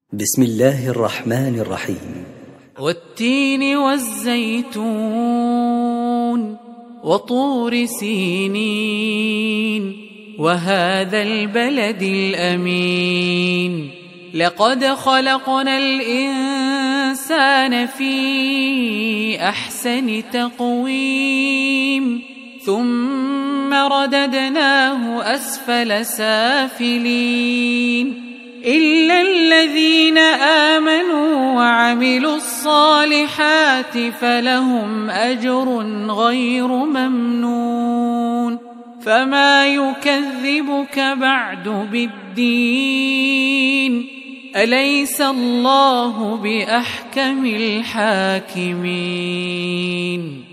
بسم الله الرحمن الرحيم. والتين والزيتون وطور سينين وهذا البلد الأمين لقد خلقنا الإنسان في أحسن تقويم ثم رددناه أسفل سافلين إلا الذين آمنوا وعملوا الصالحات فلهم أجر غير ممنون فما يكذبك بعد بالدين أليس الله بأحكم الحاكمين.